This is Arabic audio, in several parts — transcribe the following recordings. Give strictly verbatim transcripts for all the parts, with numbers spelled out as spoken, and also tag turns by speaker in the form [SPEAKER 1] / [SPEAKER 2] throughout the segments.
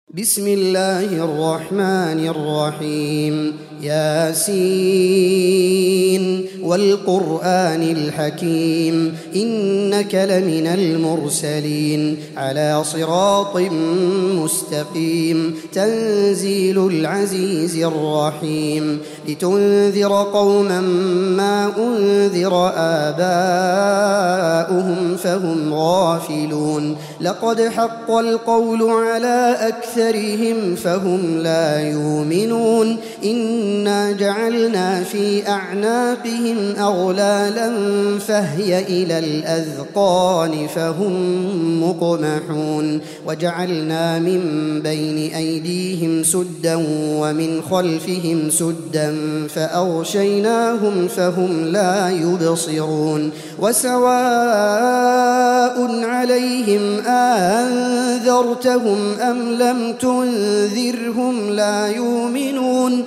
[SPEAKER 1] بسم الله الرحمن الرحيم ياسين والقرآن الحكيم إنك لمن المرسلين على صراط مستقيم تنزيل العزيز الرحيم لتنذر قوما ما أنذر آباؤهم فهم غافلون لقد حق القول على أكثرهم فهم لا يؤمنون إنا جعلنا في أعناقهم أغلالا فهي إلى الأذقان فهم مقمحون وجعلنا من بين أيديهم سدا ومن خلفهم سدا فأغشيناهم فهم لا يبصرون وسواء عليهم أنذرتهم أم لم تنذرهم لا يؤمنون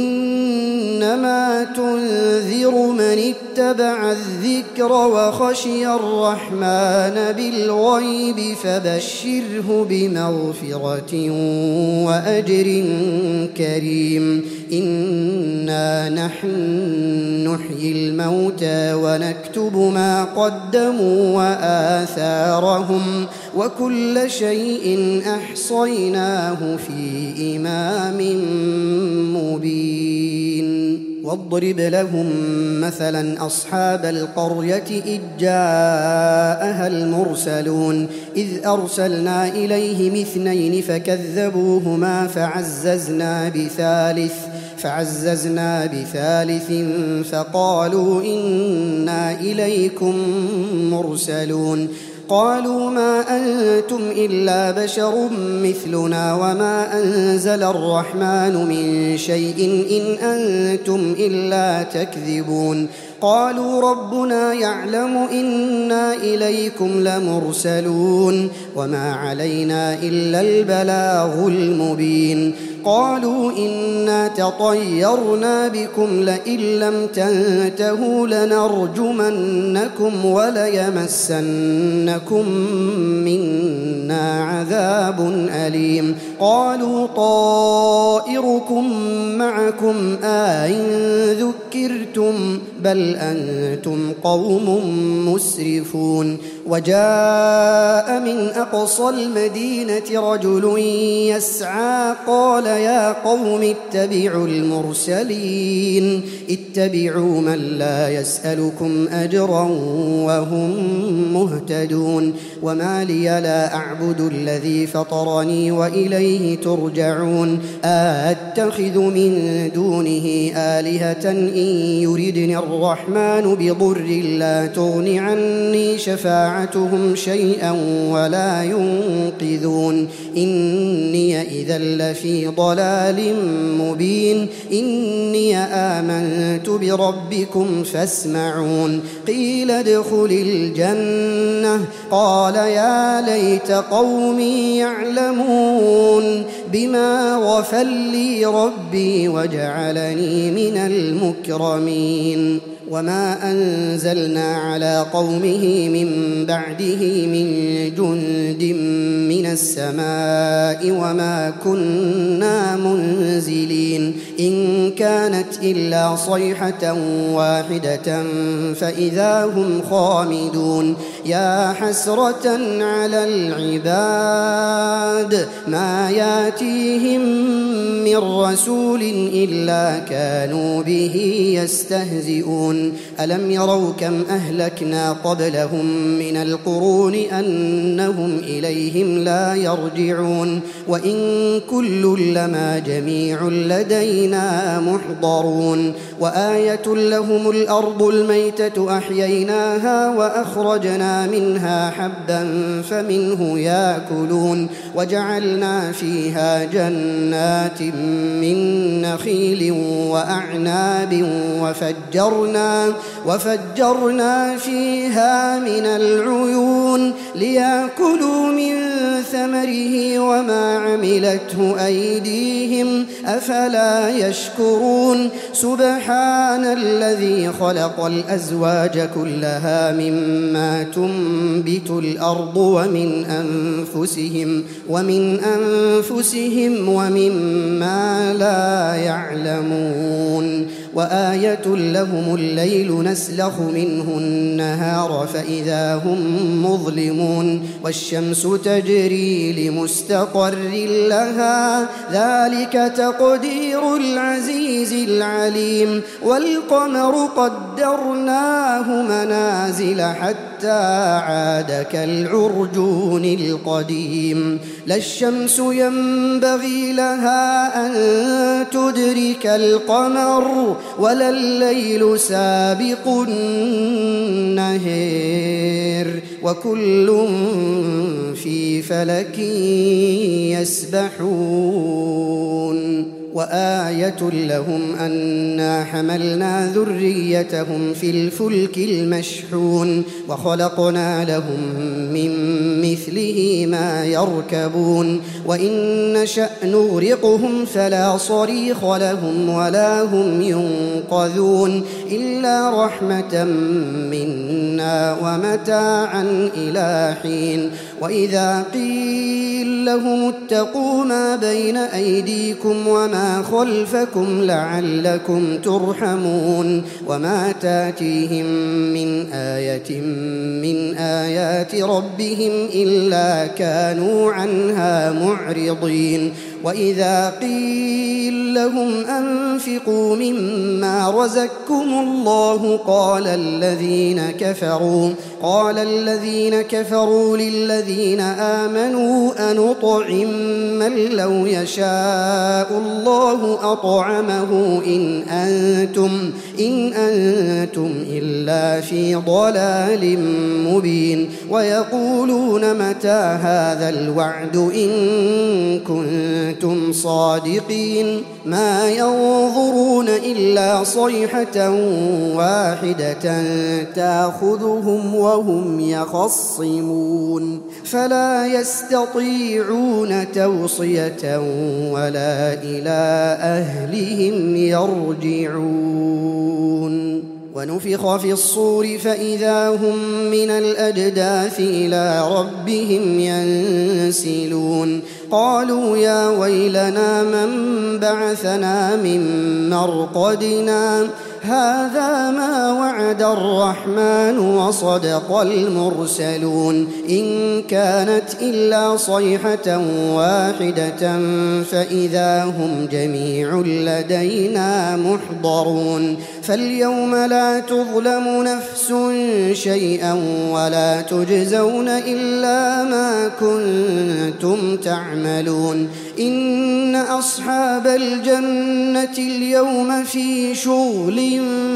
[SPEAKER 1] إنما تنذر من اتبع الذكر وخشي الرحمن بالغيب فبشره بمغفرة وأجر كريم إنا نحن نحيي الموتى ونكتب ما قدموا وآثارهم وكل شيء أحصيناه في إمام مبين واضرب لهم مثلا أصحاب القرية إذ جاءها المرسلون إذ أرسلنا إليهم اثنين فكذبوهما فعززنا بثالث فعززنا بثالث فقالوا إنا إليكم مرسلون قالوا ما أنتم إلا بشر مثلنا وما أنزل الرحمن من شيء إن أنتم إلا تكذبون قالوا ربنا يعلم إنا إليكم لمرسلون وما علينا إلا البلاغ المبين قالوا إنا تطيرنا بكم لئن لم تنتهوا لنرجمنكم وليمسنكم منا عذاب أليم قالوا طائركم معكم أئن ذكرتم بل أنتم قوم مسرفون وجاء من أقصى المدينة رجل يسعى قال يا قوم اتبعوا المرسلين اتبعوا من لا يسألكم أجرا وهم مهتدون وما لي لا أعبد الذي فطرني وإليه ترجعون أتخذ من دونه آلهة إن يردني الرحمن بضر لا تغن عني شفاعتهم شيئا ولا ينقذون إني إذا لفي ضلال مبين إني آمنت بربكم فاسمعون قيل ادخل الجنة قال يا ليت قومي يعلمون بما غفر لي ربي وجعلني من المكرمين وما أنزلنا على قومه من بعده من جند من السماء وما كنا منزلين إن كانت إلا صيحة واحدة فإذا هم خامدون يا حسرة على العباد ما ياتيهم من رسول إلا كانوا به يستهزئون ألم يروا كم أهلكنا قبلهم من القرون أنهم إليهم لا يرجعون وإن كل لما جميع لدينا محضرون وآية لهم الأرض الميتة أحييناها وأخرجنا منها حبا فمنه يأكلون وجعلنا فيها جنات من نخيل وأعناب وفجرنا وفجرنا فيها من العيون ليأكلوا من ثمره وما عملته أيديهم أفلا يشكرون سبحان الذي خلق الأزواج كلها مما تنبت تنبت الأرض ومن أنفسهم ومن أنفسهم ومما لا يعلمون وآية لهم الليل نسلخ منه النهار فإذا هم مظلمون والشمس تجري لمستقر لها ذلك تقدير العزيز العليم والقمر قدرناه منازل حتى عاد كالعرجون القديم لا الشمس ينبغي لها أن تدرك القمر ولا الليل سابق النهار وكل في فلك يسبحون وآية لهم أنا حملنا ذريتهم في الفلك المشحون وخلقنا لهم من مثله ما يركبون وإن نشأ نغرقهم فلا صريخ لهم ولا هم ينقذون إلا رحمة منا ومتاعا إلى حين وإذا قيل لهم اتقوا ما بين أيديكم وما خلفكم لعلكم ترحمون وما تاتيهم من آية من آيات ربهم إلا كانوا عنها معرضين وإذا قيل لهم أنفقوا مما رزقكم الله قال الذين كفروا قال الذين كفروا للذين آمنوا أنطعم من لو يشاء الله أطعمه إن أنتم إن أنتم إلا في ضلال مبين ويقولون متى هذا الوعد إن كنتم صادقين ما ينظرون إلا صيحة واحدة تأخذهم وهم يخصمون فلا يستطيعون توصية ولا إلى أهلهم يرجعون ونفخ في الصور فإذا هم من الأجداث إلى ربهم ينسلون قالوا يا ويلنا من بعثنا من مرقدنا هذا ما وعد الرحمن وصدق المرسلون إن كانت إلا صيحة واحدة فإذا هم جميع لدينا محضرون فاليوم لا تظلم نفس شيئا ولا تجزون إلا ما كنتم تعملون إن أصحاب الجنة اليوم في شغل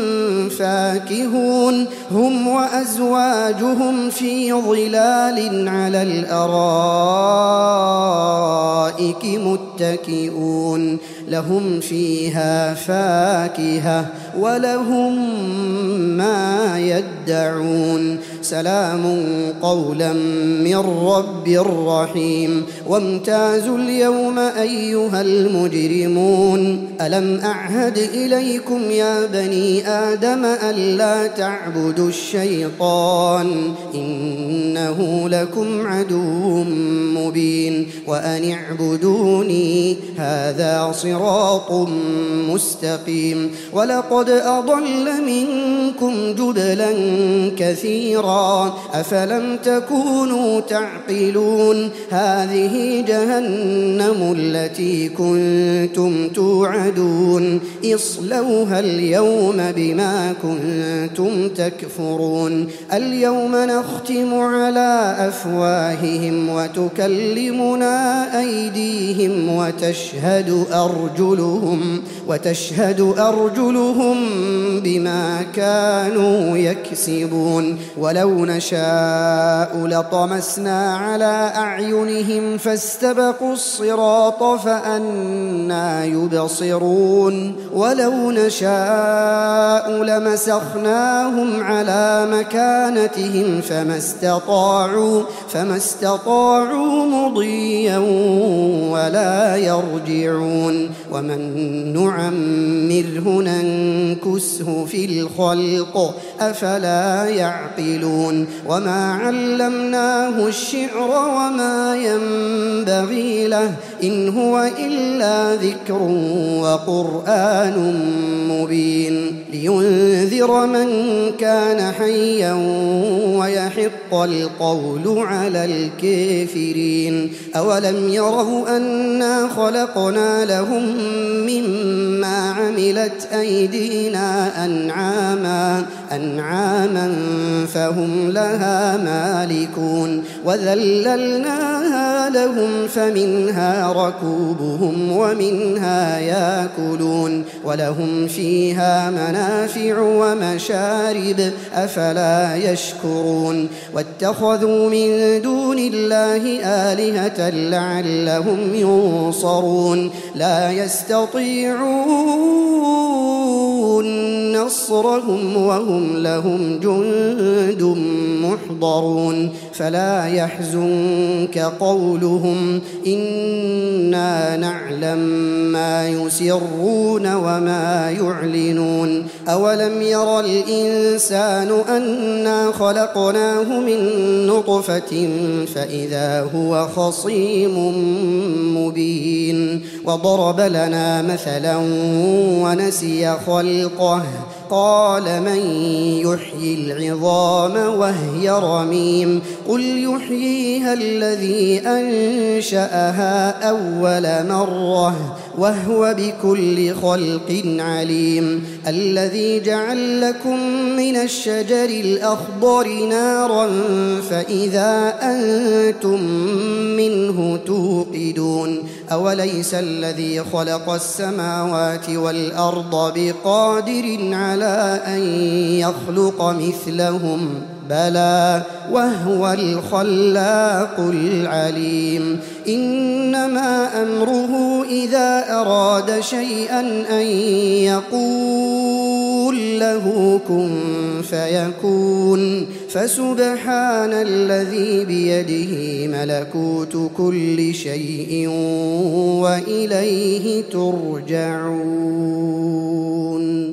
[SPEAKER 1] فاكهون هم وأزواجهم في ظلال على الأرائك متكئون لهم فيها فاكهة ولهم ما يدعون سلام قولا من رب رحيم وامتازوا اليوم أيها المجرمون ألم أعهد إليكم يا بني آدم ألا تعبدوا الشيطان إنه لكم عدو مبين وأن اعبدوني هذا صراط مستقيم ولقد أضل منكم جبلا كثيرا أفلم تكونوا تعقلون هذه جهنم التي كنتم توعدون اصلوها اليوم بما كنتم تكفرون اليوم نختم على أفواههم وتكلمنا أيديهم وتشهد أرجلهم وتشهد أرجلهم بما كانوا يكسبون ولو نشاء لطمسنا على أعينهم فاستبقوا الصراط فأنى يبصرون ولو نشاء لمسخناهم على مكانتهم فما استطاعوا فما استطاعوا مضيا ولا يرجعون ومن نعمره ننكسه في الخلق أفلا يعقلون يعلمون وما علمناه الشعر وما ينبغي له إن هو إلا ذكر وقرآن مبين لينذر من كان حيا ويحق القول على الكافرين أولم يروا أنا خلقنا لهم مما عملت أيدينا أنعاما أنعاما فهم لها مالكون وذللناها لهم فمنها ركوبهم ومنها يأكلون ولهم فيها منافع ومشارب أفلا يشكرون واتخذوا من دون الله آلهة لعلهم ينصرون لا يستطيعون نصرهم وهم لهم جند محضرون فلا يحزنك قولهم إنا نعلم ما يسرون وما يعلنون أولم ير الإنسان أنا خلقناه من نطفة فإذا هو خصيم مبين وضرب لنا مثلا ونسي خلقه قال من يحيي العظام وهي رميم قل يحييها الذي أنشأها أول مرة وهو بكل خلق عليم الذي جعل لكم من الشجر الأخضر نارا فإذا أنتم منه توقدون أوليس الذي خلق السماوات والأرض بقادر على أن يخلق مثلهم بلى وهو الخلاق العليم إنما أمره إذا أراد شيئا أن يقول له كن فيكون فسبحان الذي بيده ملكوت كل شيء وإليه ترجعون.